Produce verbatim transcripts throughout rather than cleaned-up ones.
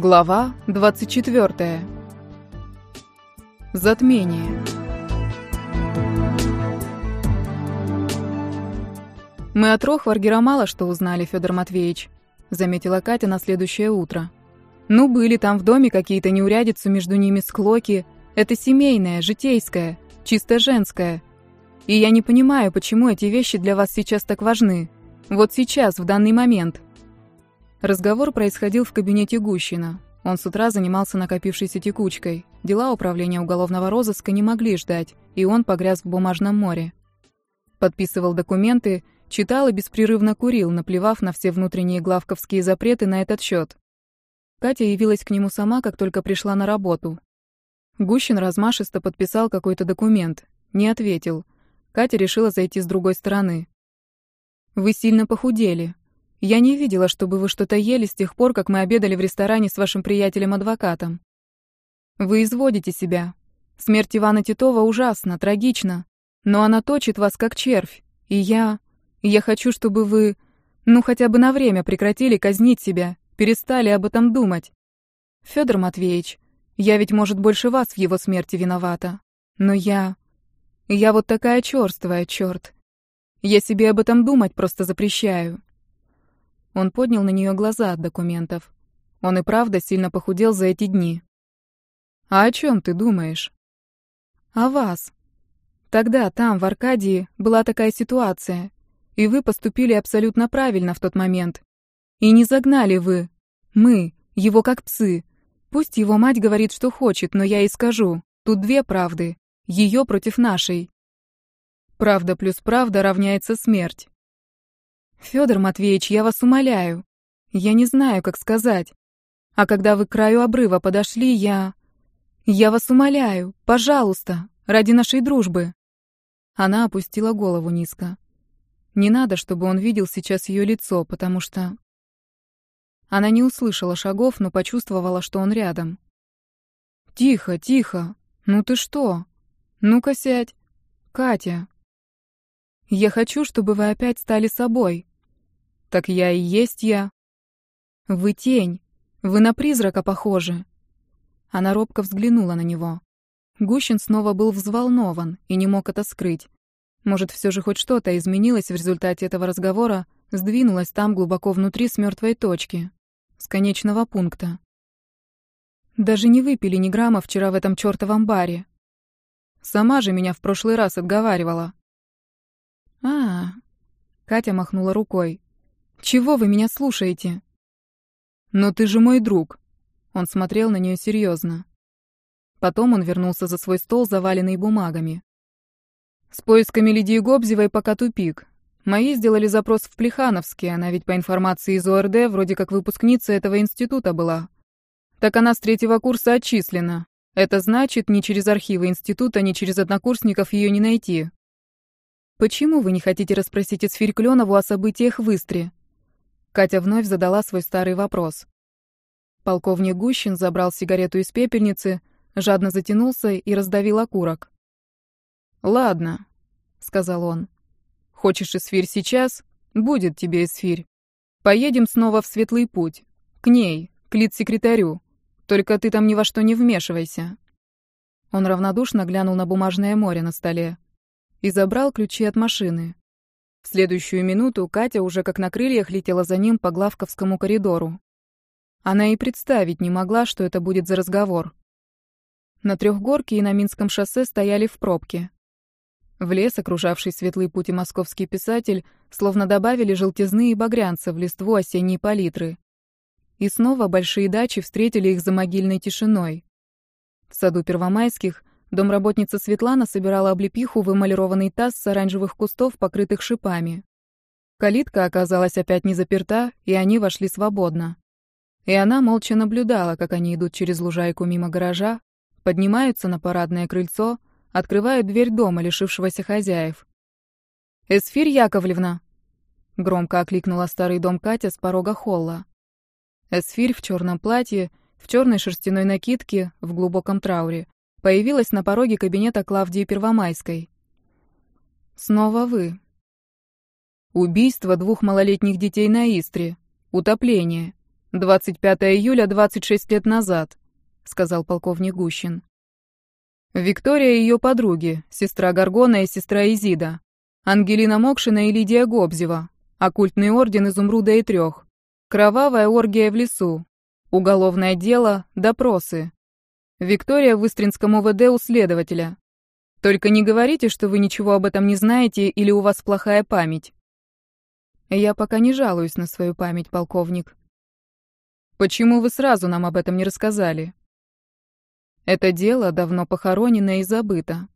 Глава двадцать четвёртая. Затмение. «Мы от Рохваргера мало что узнали, Федор Матвеевич», — заметила Катя на следующее утро. «Ну, были там в доме какие-то неурядицы, между ними склоки. Это семейное, житейское, чисто женское. И я не понимаю, почему эти вещи для вас сейчас так важны. Вот сейчас, в данный момент». Разговор происходил в кабинете Гущина. Он с утра занимался накопившейся текучкой. Дела управления уголовного розыска не могли ждать, и он погряз в бумажном море. Подписывал документы, читал и беспрерывно курил, наплевав на все внутренние главковские запреты на этот счет. Катя явилась к нему сама, как только пришла на работу. Гущин размашисто подписал какой-то документ, не ответил. Катя решила зайти с другой стороны. «Вы сильно похудели. Я не видела, чтобы вы что-то ели с тех пор, как мы обедали в ресторане с вашим приятелем-адвокатом. Вы изводите себя. Смерть Ивана Титова ужасна, трагична, но она точит вас как червь. И я... я хочу, чтобы вы... ну, хотя бы на время прекратили казнить себя, перестали об этом думать. Федор Матвеевич, я ведь, может, больше вас в его смерти виновата. Но я... я вот такая чёрствая, чёрт. Я себе об этом думать просто запрещаю». Он поднял на нее глаза от документов. Он и правда сильно похудел за эти дни. «А о чем ты думаешь?» «О вас. Тогда, там, в Аркадии, была такая ситуация, и вы поступили абсолютно правильно в тот момент. И не загнали вы. Мы, его как псы. Пусть его мать говорит, что хочет, но я ей скажу. Тут две правды. Ее против нашей. Правда плюс правда равняется смерть. Федор Матвеевич, я вас умоляю. Я не знаю, как сказать. А когда вы к краю обрыва подошли, я... я вас умоляю, пожалуйста, ради нашей дружбы». Она опустила голову низко. Не надо, чтобы он видел сейчас ее лицо, потому что... Она не услышала шагов, но почувствовала, что он рядом. «Тихо, тихо. Ну ты что? Ну-ка сядь. Катя. Я хочу, чтобы вы опять стали собой. Так я и есть я. Вы тень. Вы на призрака похожи». Она робко взглянула на него. Гущин снова был взволнован и не мог это скрыть. Может, все же хоть что-то изменилось в результате этого разговора, сдвинулось там глубоко внутри с мертвой точки, с конечного пункта. Даже не выпили ни грамма вчера в этом чертовом баре. Сама же меня в прошлый раз отговаривала. А, Катя махнула рукой. «Чего вы меня слушаете?» «Но ты же мой друг». Он смотрел на нее серьезно. Потом он вернулся за свой стол, заваленный бумагами. «С поисками Лидии Гобзевой пока тупик. Мои сделали запрос в Плехановске, она ведь по информации из О Р Д вроде как выпускница этого института была. Так она с третьего курса отчислена. Это значит, ни через архивы института, ни через однокурсников ее не найти». «Почему вы не хотите расспросить Эсфирь Клёнову о событиях в Истре?» Катя вновь задала свой старый вопрос. Полковник Гущин забрал сигарету из пепельницы, жадно затянулся и раздавил окурок. «Ладно», — сказал он. «Хочешь Эсфирь сейчас? Будет тебе Эсфирь. Поедем снова в Светлый путь. К ней, к литсекретарю. Только ты там ни во что не вмешивайся». Он равнодушно глянул на бумажное море на столе и забрал ключи от машины. В следующую минуту Катя уже как на крыльях летела за ним по Главковскому коридору. Она и представить не могла, что это будет за разговор. На Трехгорке и на Минском шоссе стояли в пробке. В лес, окружавший Светлый путь и московский писатель, словно добавили желтизны и багрянца в листву осенней палитры. И снова большие дачи встретили их за могильной тишиной. В саду Первомайских домработница Светлана собирала облепиху в эмалированный таз с оранжевых кустов, покрытых шипами. Калитка оказалась опять не заперта, и они вошли свободно. И она молча наблюдала, как они идут через лужайку мимо гаража, поднимаются на парадное крыльцо, открывают дверь дома, лишившегося хозяев. «Эсфирь Яковлевна!» — громко окликнула старый дом Катя с порога холла. Эсфирь в черном платье, в черной шерстяной накидке, в глубоком трауре, появилась на пороге кабинета Клавдии Первомайской. «Снова вы». «Убийство двух малолетних детей на Истре. Утопление. двадцать пятое июля, двадцать шесть лет назад», — сказал полковник Гущин. «Виктория и ее подруги, сестра Гаргона и сестра Изида, Ангелина Мокшина и Лидия Гобзева, оккультный орден Изумруда и Трех, кровавая оргия в лесу, уголовное дело, допросы. Виктория в Истринском ОВД у следователя. Только не говорите, что вы ничего об этом не знаете или у вас плохая память». «Я пока не жалуюсь на свою память, полковник». «Почему вы сразу нам об этом не рассказали?» «Это дело давно похоронено и забыто».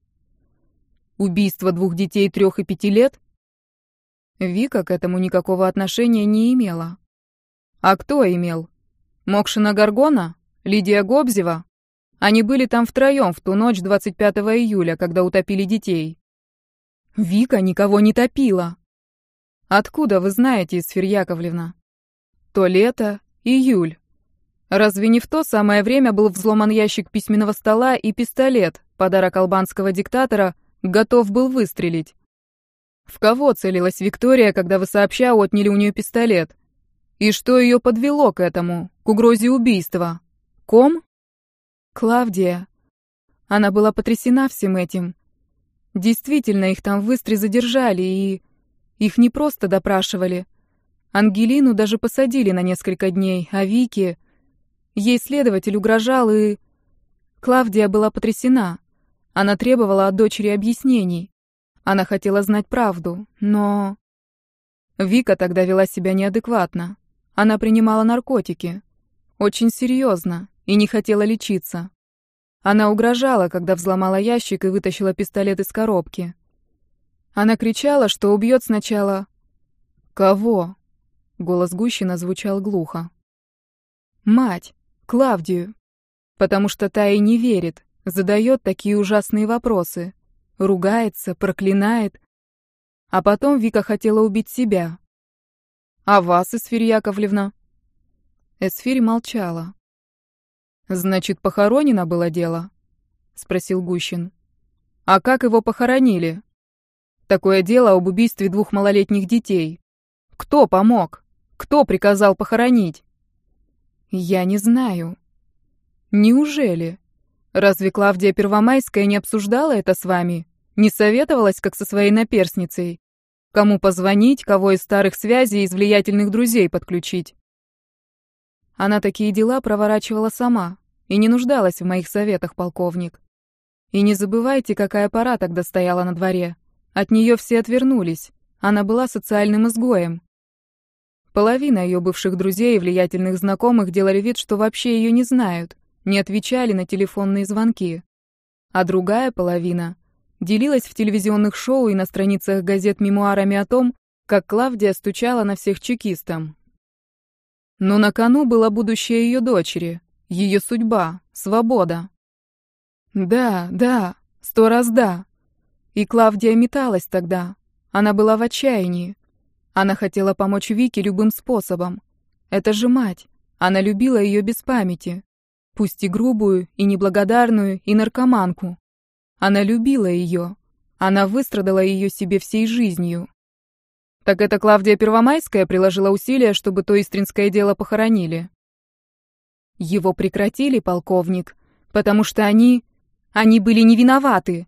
«Убийство двух детей трех и пяти лет?» Вика к этому никакого отношения не имела. «А кто имел? Мокшина Гаргона? Лидия Гобзева? Они были там втроем в ту ночь двадцать пятого июля, когда утопили детей». «Вика никого не топила». «Откуда вы знаете, Исфирь Яковлевна?» «То лето, июль. Разве не в то самое время был взломан ящик письменного стола и пистолет, подарок албанского диктатора, готов был выстрелить? В кого целилась Виктория, когда вы сообща отняли у нее пистолет? И что ее подвело к этому, к угрозе убийства? Ком?» «Клавдия. Она была потрясена всем этим. Действительно, их там в Истре задержали, и... их не просто допрашивали. Ангелину даже посадили на несколько дней, а Вике... ей следователь угрожал, и... Клавдия была потрясена. Она требовала от дочери объяснений. Она хотела знать правду, но... Вика тогда вела себя неадекватно. Она принимала наркотики. Очень серьезно. И не хотела лечиться. Она угрожала, когда взломала ящик и вытащила пистолет из коробки. Она кричала, что убьет сначала... «Кого?» Голос Гущина звучал глухо. «Мать, Клавдию. Потому что та ей не верит, задает такие ужасные вопросы. Ругается, проклинает. А потом Вика хотела убить себя. А вас, Исфирь Яковлевна?» Эсфирь молчала. «Значит, похоронено было дело?» — спросил Гущин. «А как его похоронили? Такое дело об убийстве двух малолетних детей. Кто помог? Кто приказал похоронить?» «Я не знаю». «Неужели? Разве Клавдия Первомайская не обсуждала это с вами? Не советовалась, как со своей наперсницей? Кому позвонить, кого из старых связей, из влиятельных друзей подключить?» Она такие дела проворачивала сама и не нуждалась в моих советах, полковник. И не забывайте, какая пора тогда стояла на дворе. От нее все отвернулись. Она была социальным изгоем. Половина ее бывших друзей и влиятельных знакомых делали вид, что вообще ее не знают, не отвечали на телефонные звонки. А другая половина делилась в телевизионных шоу и на страницах газет мемуарами о том, как Клавдия стучала на всех чекистам. Но на кону было будущее ее дочери, ее судьба, свобода. Да, да, сто раз да. И Клавдия металась тогда. Она была в отчаянии. Она хотела помочь Вике любым способом. Это же мать. Она любила ее без памяти. Пусть и грубую, и неблагодарную, и наркоманку. Она любила ее. Она выстрадала ее себе всей жизнью. Так это Клавдия Первомайская приложила усилия, чтобы то истринское дело похоронили? Его прекратили, полковник, потому что они... они были не виноваты.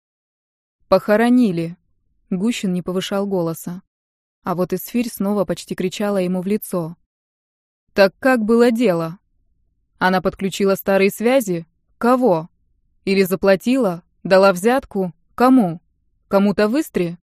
Похоронили. Гущин не повышал голоса. А вот Исфирь снова почти кричала ему в лицо. Так как было дело? Она подключила старые связи? Кого? Или заплатила? Дала взятку? Кому? Кому-то в Истре?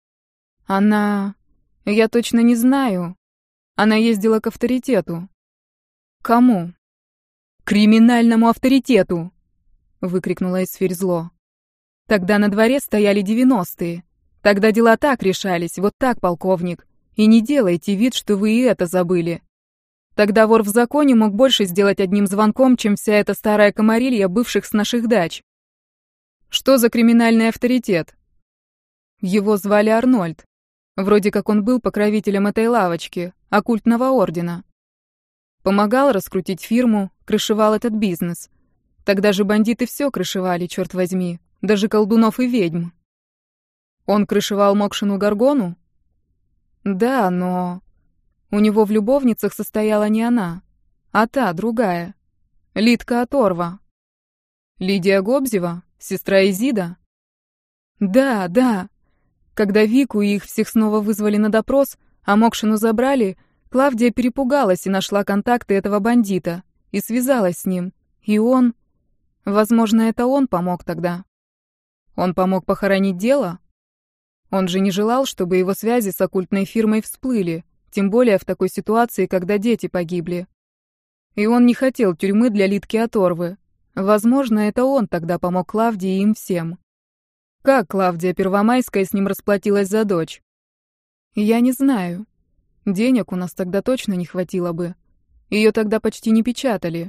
Она... я точно не знаю. Она ездила к авторитету. Кому? Криминальному авторитету! Выкрикнула Исфирь зло. Тогда на дворе стояли девяностые. Тогда дела так решались, вот так, полковник. И не делайте вид, что вы и это забыли. Тогда вор в законе мог больше сделать одним звонком, чем вся эта старая комарилья бывших с наших дач. Что за криминальный авторитет? Его звали Арнольд. Вроде как он был покровителем этой лавочки, оккультного ордена. Помогал раскрутить фирму, крышевал этот бизнес. Тогда же бандиты все крышевали, черт возьми, даже колдунов и ведьм. Он крышевал Мокшину Гаргону? Да, но... у него в любовницах состояла не она. А та, другая. Лидка Оторва. Лидия Гобзева? Сестра Изида? Да, да. Когда Вику и их всех снова вызвали на допрос, а Мокшину забрали, Клавдия перепугалась и нашла контакты этого бандита, и связалась с ним. И он... Возможно, это он помог тогда. Он помог похоронить дело? Он же не желал, чтобы его связи с оккультной фирмой всплыли, тем более в такой ситуации, когда дети погибли. И он не хотел тюрьмы для Лидки Оторвы. Возможно, это он тогда помог Клавдии и им всем. Как Клавдия Первомайская с ним расплатилась за дочь? Я не знаю. Денег у нас тогда точно не хватило бы. Ее тогда почти не печатали.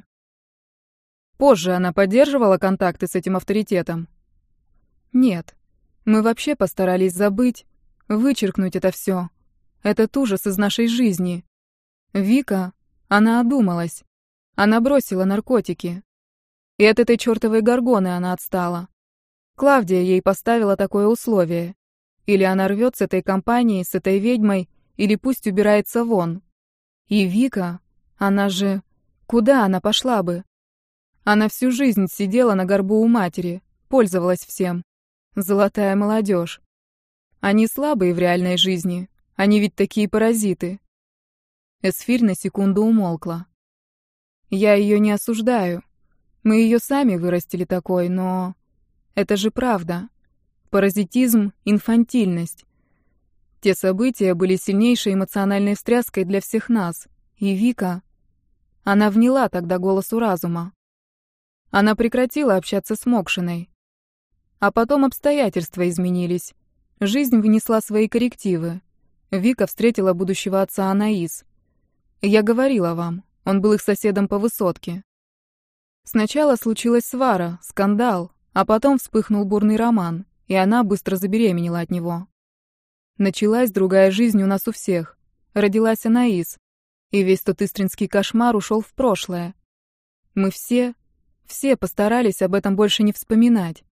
Позже она поддерживала контакты с этим авторитетом? Нет. Мы вообще постарались забыть, вычеркнуть это все. Этот ужас из нашей жизни. Вика, она одумалась. Она бросила наркотики. И от этой чертовой горгоны она отстала. Клавдия ей поставила такое условие. Или она рвет с этой компанией, с этой ведьмой, или пусть убирается вон. И Вика, она же... Куда она пошла бы? Она всю жизнь сидела на горбу у матери, пользовалась всем. Золотая молодежь. Они слабые в реальной жизни. Они ведь такие паразиты. Эсфирь на секунду умолкла. Я ее не осуждаю. Мы ее сами вырастили такой, но... Это же правда. Паразитизм, инфантильность. Те события были сильнейшей эмоциональной встряской для всех нас. И Вика... Она вняла тогда голосу разума. Она прекратила общаться с Мокшиной. А потом обстоятельства изменились. Жизнь внесла свои коррективы. Вика встретила будущего отца Анаис. Я говорила вам, он был их соседом по высотке. Сначала случилась свара, скандал, а потом вспыхнул бурный роман, и она быстро забеременела от него. Началась другая жизнь у нас у всех. Родилась Анаис, и весь тот истринский кошмар ушел в прошлое. Мы все, все постарались об этом больше не вспоминать.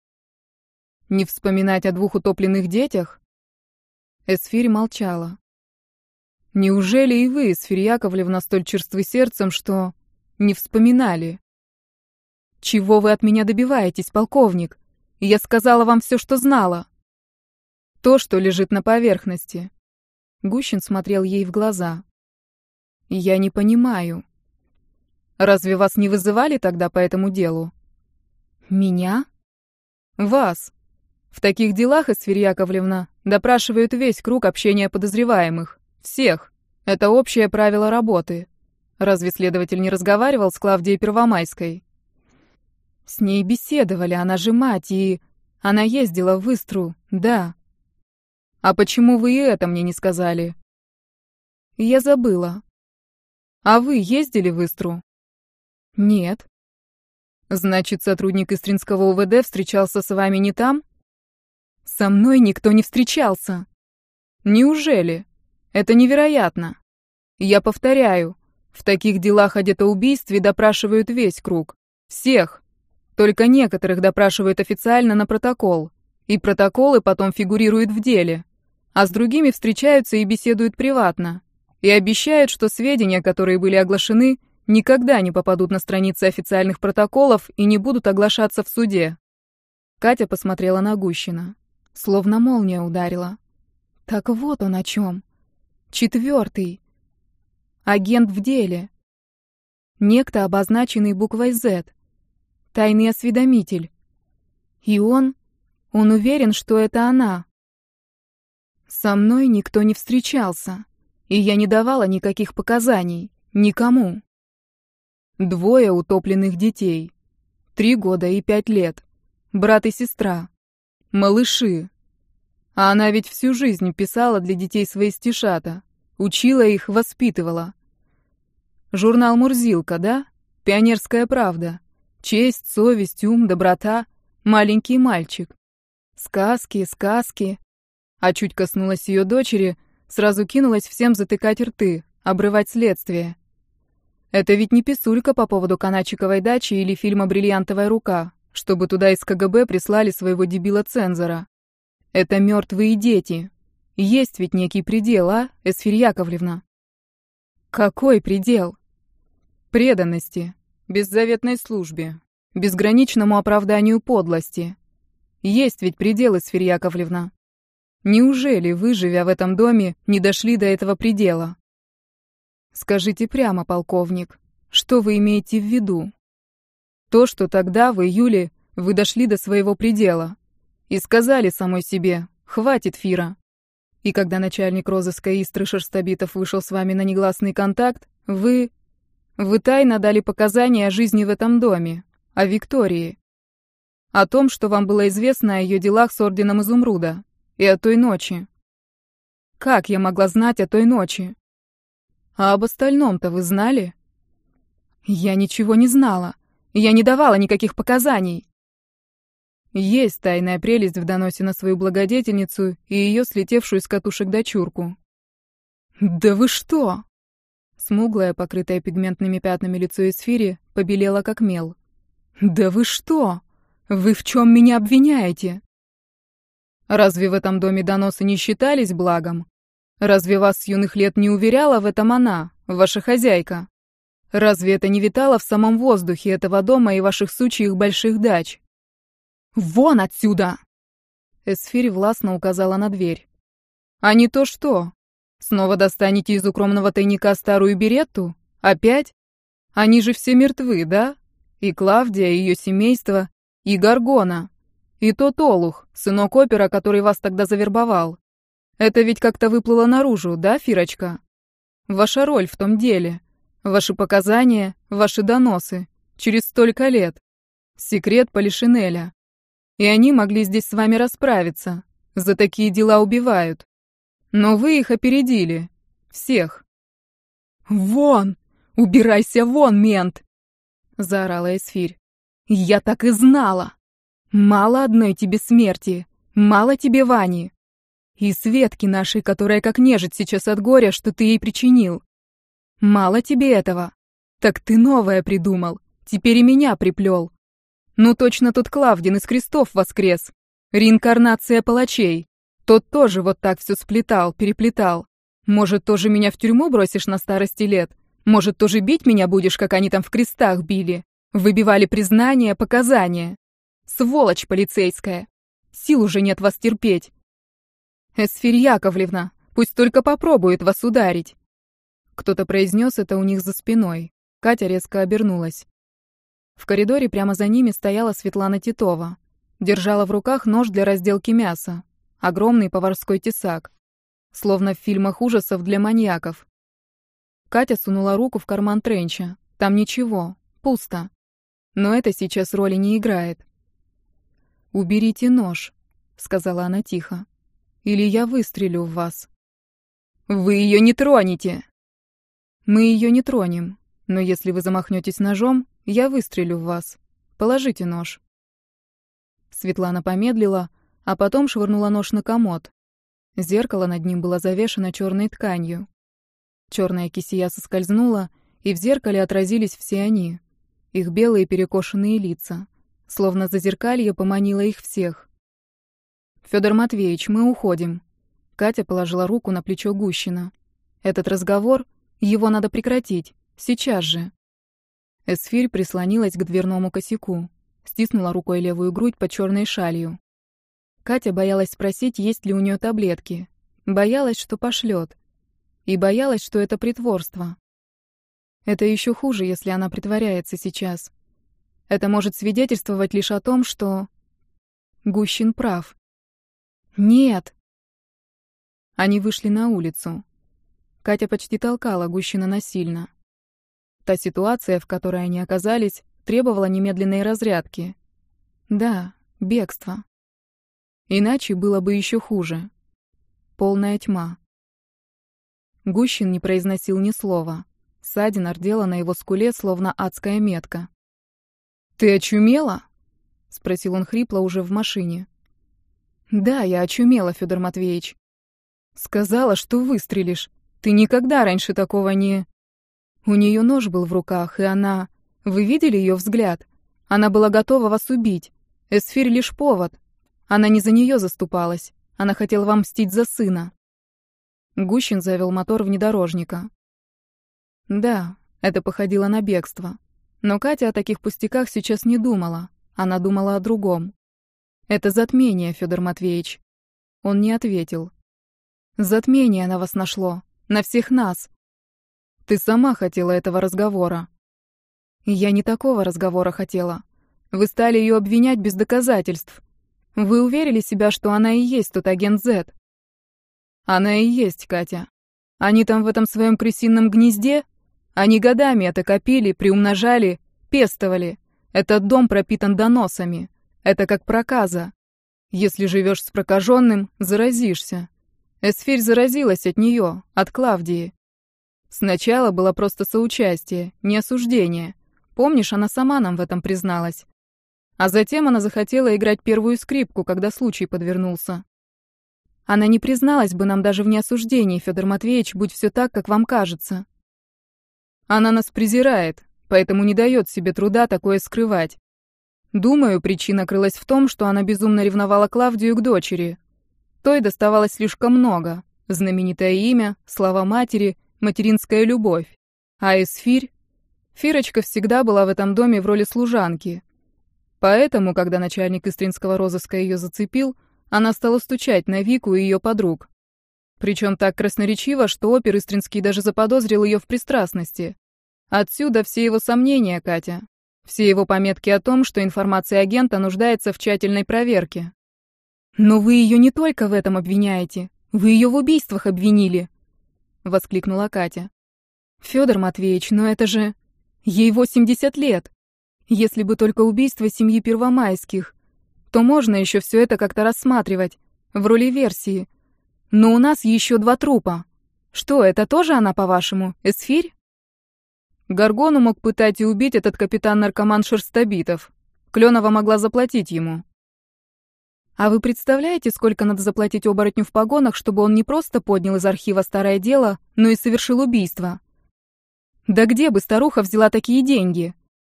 Не вспоминать о двух утопленных детях? Эсфирь молчала. Неужели и вы, Эсфирь Яковлевна, столь черствы сердцем, что не вспоминали? Чего вы от меня добиваетесь, полковник? Я сказала вам все, что знала. То, что лежит на поверхности. Гущин смотрел ей в глаза. Я не понимаю. Разве вас не вызывали тогда по этому делу? Меня? Вас. В таких делах, Эсфирь Яковлевна, допрашивают весь круг общения подозреваемых. Всех. Это общее правило работы. Разве следователь не разговаривал с Клавдией Первомайской? С ней беседовали, она же мать, и... Она ездила в Истру, да. А почему вы и это мне не сказали? Я забыла. А вы ездили в Истру? Нет. Значит, сотрудник Истринского УВД встречался с вами не там? Со мной никто не встречался. Неужели? Это невероятно. Я повторяю, в таких делах о детоубийстве допрашивают весь круг. Всех. Только некоторых допрашивают официально на протокол. И протоколы потом фигурируют в деле. А с другими встречаются и беседуют приватно. И обещают, что сведения, которые были оглашены, никогда не попадут на страницы официальных протоколов и не будут оглашаться в суде. Катя посмотрела на Гущина. Словно молния ударила. Так вот он о чем. Четвертый. Агент в деле. Некто, обозначенный буквой «З». Тайный осведомитель. И он... Он уверен, что это она. Со мной никто не встречался, и я не давала никаких показаний. Никому. Двое утопленных детей. Три года и пять лет. Брат и сестра. Малыши. А она ведь всю жизнь писала для детей свои стишата. Учила их, воспитывала. Журнал «Мурзилка», да? «Пионерская правда». Честь, совесть, ум, доброта. Маленький мальчик. Сказки, сказки. А чуть коснулась ее дочери, сразу кинулась всем затыкать рты, обрывать следствие. Это ведь не писулька по поводу Каначиковой дачи или фильма «Бриллиантовая рука», чтобы туда из КГБ прислали своего дебила-цензора. Это мертвые дети. Есть ведь некий предел, а, Эсфирь Яковлевна? Какой предел? преданности, беззаветной службе, безграничному оправданию подлости. Есть ведь пределы, Сфирь Яковлевна. Неужели вы, живя в этом доме, не дошли до этого предела? Скажите прямо, полковник, что вы имеете в виду? То, что тогда, в июле, вы дошли до своего предела и сказали самой себе: «Хватит, Фира». И когда начальник розыска Истры Шерстобитов вышел с вами на негласный контакт, вы... Вы тайно дали показания о жизни в этом доме, о Виктории. О том, что вам было известно о ее делах с Орденом Изумруда. И о той ночи. Как я могла знать о той ночи? А об остальном-то вы знали? Я ничего не знала. Я не давала никаких показаний. Есть тайная прелесть в доносе на свою благодетельницу и ее слетевшую с катушек дочурку. Да вы что? Смуглое, покрытое пигментными пятнами лицо Эсфири побелело как мел. Да вы что? Вы в чем меня обвиняете? Разве в этом доме доносы не считались благом? Разве вас с юных лет не уверяла в этом она, ваша хозяйка? Разве это не витало в самом воздухе этого дома и ваших сучьих больших дач? «Вон отсюда!» Эсфирь властно указала на дверь. «А не то что? Снова достанете из укромного тайника старую беретту? Опять? Они же все мертвы, да? И Клавдия, и ее семейство, и Гаргона, и тот олух, сынок опера, который вас тогда завербовал. Это ведь как-то выплыло наружу, да, Фирочка? Ваша роль в том деле, ваши показания, ваши доносы, через столько лет. Секрет Полишинеля. И они могли здесь с вами расправиться. За такие дела убивают. Но вы их опередили. Всех. «Вон! Убирайся вон, мент!» — заорала Эсфирь. «Я так и знала! Мало одной тебе смерти, мало тебе Вани. И Светки нашей, которая как нежить сейчас от горя, что ты ей причинил. Мало тебе этого. Так ты новое придумал, теперь и меня приплел. Ну точно тот Клавдин из крестов воскрес. Реинкарнация палачей. Тот тоже вот так все сплетал, переплетал. Может, тоже меня в тюрьму бросишь на старости лет? Может, тоже бить меня будешь, как они там в крестах били? Выбивали признания, показания. Сволочь полицейская. Сил уже нет вас терпеть. Эсфирь Яковлевна, пусть только попробует вас ударить. Кто-то произнес это у них за спиной. Катя резко обернулась. В коридоре прямо за ними стояла Светлана Титова. Держала в руках нож для разделки мяса. Огромный поварской тесак. Словно в фильмах ужасов для маньяков. Катя сунула руку в карман тренча. Там ничего, пусто. Но это сейчас роли не играет. «Уберите нож», — сказала она тихо. «Или я выстрелю в вас». «Вы ее не тронете!» «Мы ее не тронем. Но если вы замахнетесь ножом, я выстрелю в вас. Положите нож». Светлана помедлила, а потом швырнула нож на комод. Зеркало над ним было завешено черной тканью. Черная кисия соскользнула, и в зеркале отразились все они. Их белые перекошенные лица. Словно зазеркалье поманило их всех. «Федор Матвеевич, мы уходим». Катя положила руку на плечо Гущина. «Этот разговор, его надо прекратить. Сейчас же». Эсфирь прислонилась к дверному косяку, стиснула рукой левую грудь под черной шалью. Катя боялась спросить, есть ли у нее таблетки. Боялась, что пошлет. И боялась, что это притворство. Это еще хуже, если она притворяется сейчас. Это может свидетельствовать лишь о том, что... Гущин прав. «Нет!» Они вышли на улицу. Катя почти толкала Гущина насильно. Та ситуация, в которой они оказались, требовала немедленной разрядки. Да, бегство. Иначе было бы еще хуже. Полная тьма. Гущин не произносил ни слова. Ссадина рдела на его скуле, словно адская метка. «Ты очумела?» — спросил он хрипло уже в машине. «Да, я очумела, Федор Матвеевич. Сказала, что выстрелишь. Ты никогда раньше такого не...» У нее нож был в руках, и она... Вы видели ее взгляд? Она была готова вас убить. Эсфирь лишь повод. Она не за нее заступалась. Она хотела вам мстить за сына. Гущин завел мотор внедорожника. Да, Это походило на бегство. Но Катя о таких пустяках сейчас не думала. Она думала о другом. «Это затмение, Федор Матвеевич». Он не ответил. «Затмение на вас нашло. На всех нас. Ты сама хотела этого разговора». «Я не такого разговора хотела. Вы стали ее обвинять без доказательств. Вы уверили себя, что она и есть тот агент Z». «Она и есть, Катя. Они там в этом своем крысином гнезде? Они годами это копили, приумножали, пестовали. Этот дом пропитан доносами. Это как проказа. Если живешь с прокаженным, заразишься. Эсфирь заразилась от нее, от Клавдии. Сначала было просто соучастие, не осуждение. Помнишь, она сама нам в этом призналась. А затем она захотела играть первую скрипку, когда случай подвернулся. Она не призналась бы нам даже в неосуждении, Федор Матвеевич, будь все так, как вам кажется. Она нас презирает, поэтому не дает себе труда такое скрывать. Думаю, причина крылась в том, что она безумно ревновала Клавдию к дочери. Той доставалось слишком много. Знаменитое имя, слова матери, материнская любовь. А Эсфирь? Фирочка всегда была в этом доме в роли служанки. Поэтому, когда начальник истринского розыска ее зацепил, она стала стучать на Вику и ее подруг. Причем так красноречиво, что опер Истринский даже заподозрил ее в пристрастности. Отсюда все его сомнения, Катя. Все его пометки о том, что информация агента нуждается в тщательной проверке. «Но вы ее не только в этом обвиняете. Вы ее в убийствах обвинили!» — воскликнула Катя. «Федор Матвеевич, но это же... Ей восемьдесят лет. Если бы только убийство семьи Первомайских, то можно еще все это как-то рассматривать, в роли версии. Но у нас еще два трупа. Что, это тоже она, по-вашему, Эсфирь?» Горгону мог пытать и убить этот капитан-наркоман Шерстобитов. Клёнова могла заплатить ему. А вы представляете, сколько надо заплатить оборотню в погонах, чтобы он не просто поднял из архива старое дело, но и совершил убийство? Да где бы старуха взяла такие деньги?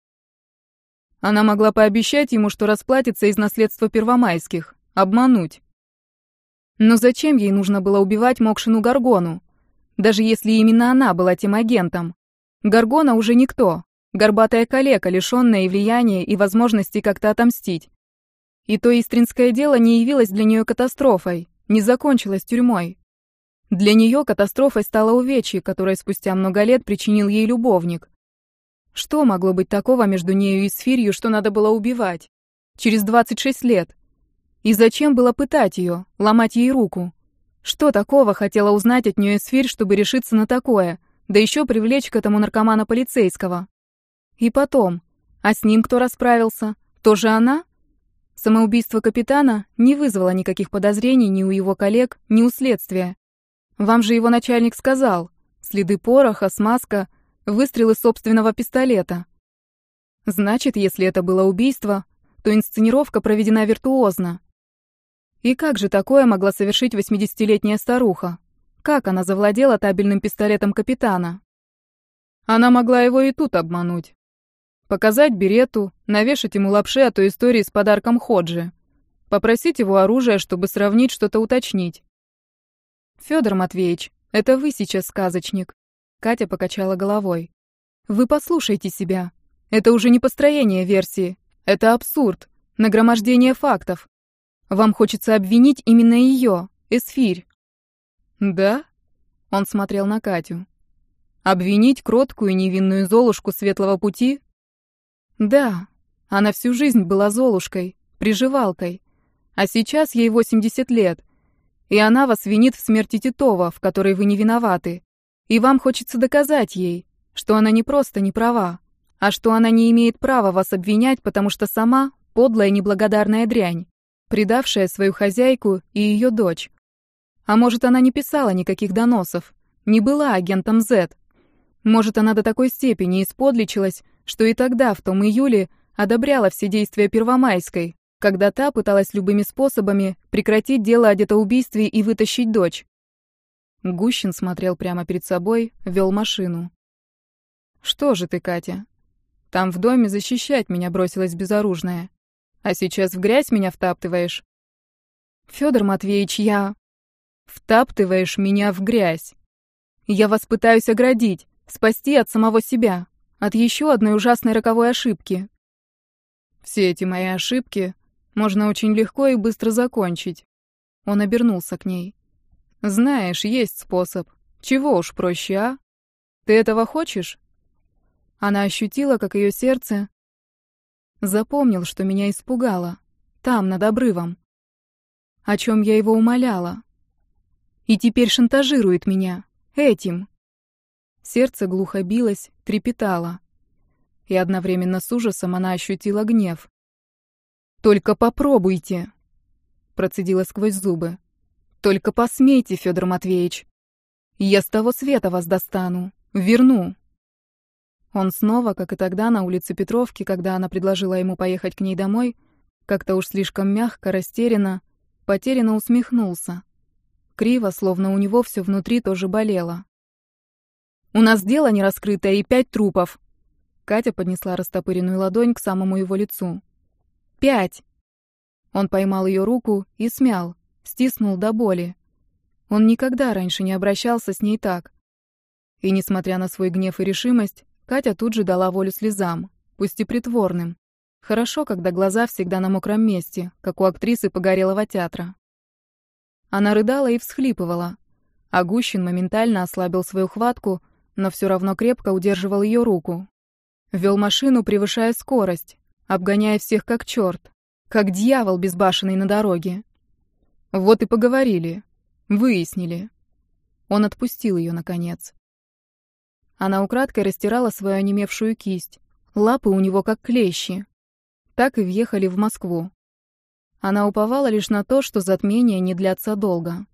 Она могла пообещать ему, что расплатится из наследства Первомайских, обмануть. Но зачем ей нужно было убивать Мокшину Горгону? Даже если именно она была тем агентом. Горгона уже никто, горбатая калека, лишённая и влияния, и возможности как-то отомстить. И то истринское дело не явилось для нее катастрофой, не закончилось тюрьмой. Для нее катастрофой стало увечье, которое спустя много лет причинил ей любовник. Что могло быть такого между нею и Эсфирью, что надо было убивать? Через двадцать шесть лет. И зачем было пытать ее, ломать ей руку? Что такого хотела узнать от нее Эсфирь, чтобы решиться на такое, да еще привлечь к этому наркомана полицейского? И потом, а с ним кто расправился? Тоже она? Самоубийство капитана не вызвало никаких подозрений ни у его коллег, ни у следствия. Вам же его начальник сказал: следы пороха, смазка, выстрелы собственного пистолета. Значит, если это было убийство, то инсценировка проведена виртуозно. И как же такое могла совершить восьмидесятилетняя старуха? Как она завладела табельным пистолетом капитана? Она могла его и тут обмануть. Показать берету, навешать ему лапши о той истории с подарком Ходжи. Попросить его оружие, чтобы сравнить, что-то уточнить. Федор Матвеевич, это вы сейчас сказочник. Катя покачала головой. Вы послушайте себя. Это уже не построение версии. Это абсурд, нагромождение фактов. Вам хочется обвинить именно ее, Эсфирь. Да? Он смотрел на Катю. Обвинить кроткую невинную Золушку светлого пути? Да, она всю жизнь была Золушкой, приживалкой. А сейчас ей восемьдесят лет. И она вас винит в смерти Титова, в которой вы не виноваты. И вам хочется доказать ей, что она не просто не права, а что она не имеет права вас обвинять, потому что сама подлая неблагодарная дрянь, предавшая свою хозяйку и ее дочь. А может, она не писала никаких доносов, не была агентом Z. Может, она до такой степени исподличилась, что и тогда, в том июле, одобряла все действия Первомайской, когда та пыталась любыми способами прекратить дело о детоубийстве и вытащить дочь. Гущин смотрел прямо перед собой, вел машину. «Что же ты, Катя? Там в доме защищать меня бросилась безоружная. А сейчас в грязь меня втаптываешь?» «Федор Матвеевич, я...» «Втаптываешь меня в грязь. Я вас пытаюсь оградить, Спасти от самого себя, от еще одной ужасной роковой ошибки. Все эти мои ошибки можно очень легко и быстро закончить. Он обернулся к ней. Знаешь, есть способ. Чего уж проще, а? Ты этого хочешь? Она ощутила, как ее сердце... Запомнил, что меня испугало. Там, над обрывом. О чем я его умоляла. И теперь шантажирует меня. Этим. Сердце глухо билось, трепетало. И одновременно с ужасом она ощутила гнев. «Только попробуйте!» Процедила сквозь зубы. «Только посмейте, Федор Матвеевич! Я с того света вас достану, верну!» Он снова, как и тогда на улице Петровки, когда она предложила ему поехать к ней домой, как-то уж слишком мягко, растерянно, потерянно усмехнулся. Криво, словно у него все внутри тоже болело. «У нас дело не раскрытое и пять трупов!» Катя поднесла растопыренную ладонь к самому его лицу. «Пять!» Он поймал ее руку и смял, стиснул до боли. Он никогда раньше не обращался с ней так. И, несмотря на свой гнев и решимость, Катя тут же дала волю слезам, пусть и притворным. Хорошо, когда глаза всегда на мокром месте, как у актрисы погорелого театра. Она рыдала и всхлипывала, а Гущин моментально ослабил свою хватку, но все равно крепко удерживал ее руку. Вел машину, превышая скорость, обгоняя всех как черт, как дьявол безбашенный на дороге. Вот и поговорили, выяснили. Он отпустил ее, наконец. Она украдкой растирала свою онемевшую кисть, лапы у него как клещи. Так и въехали в Москву. Она уповала лишь на то, что затмения не длятся долго.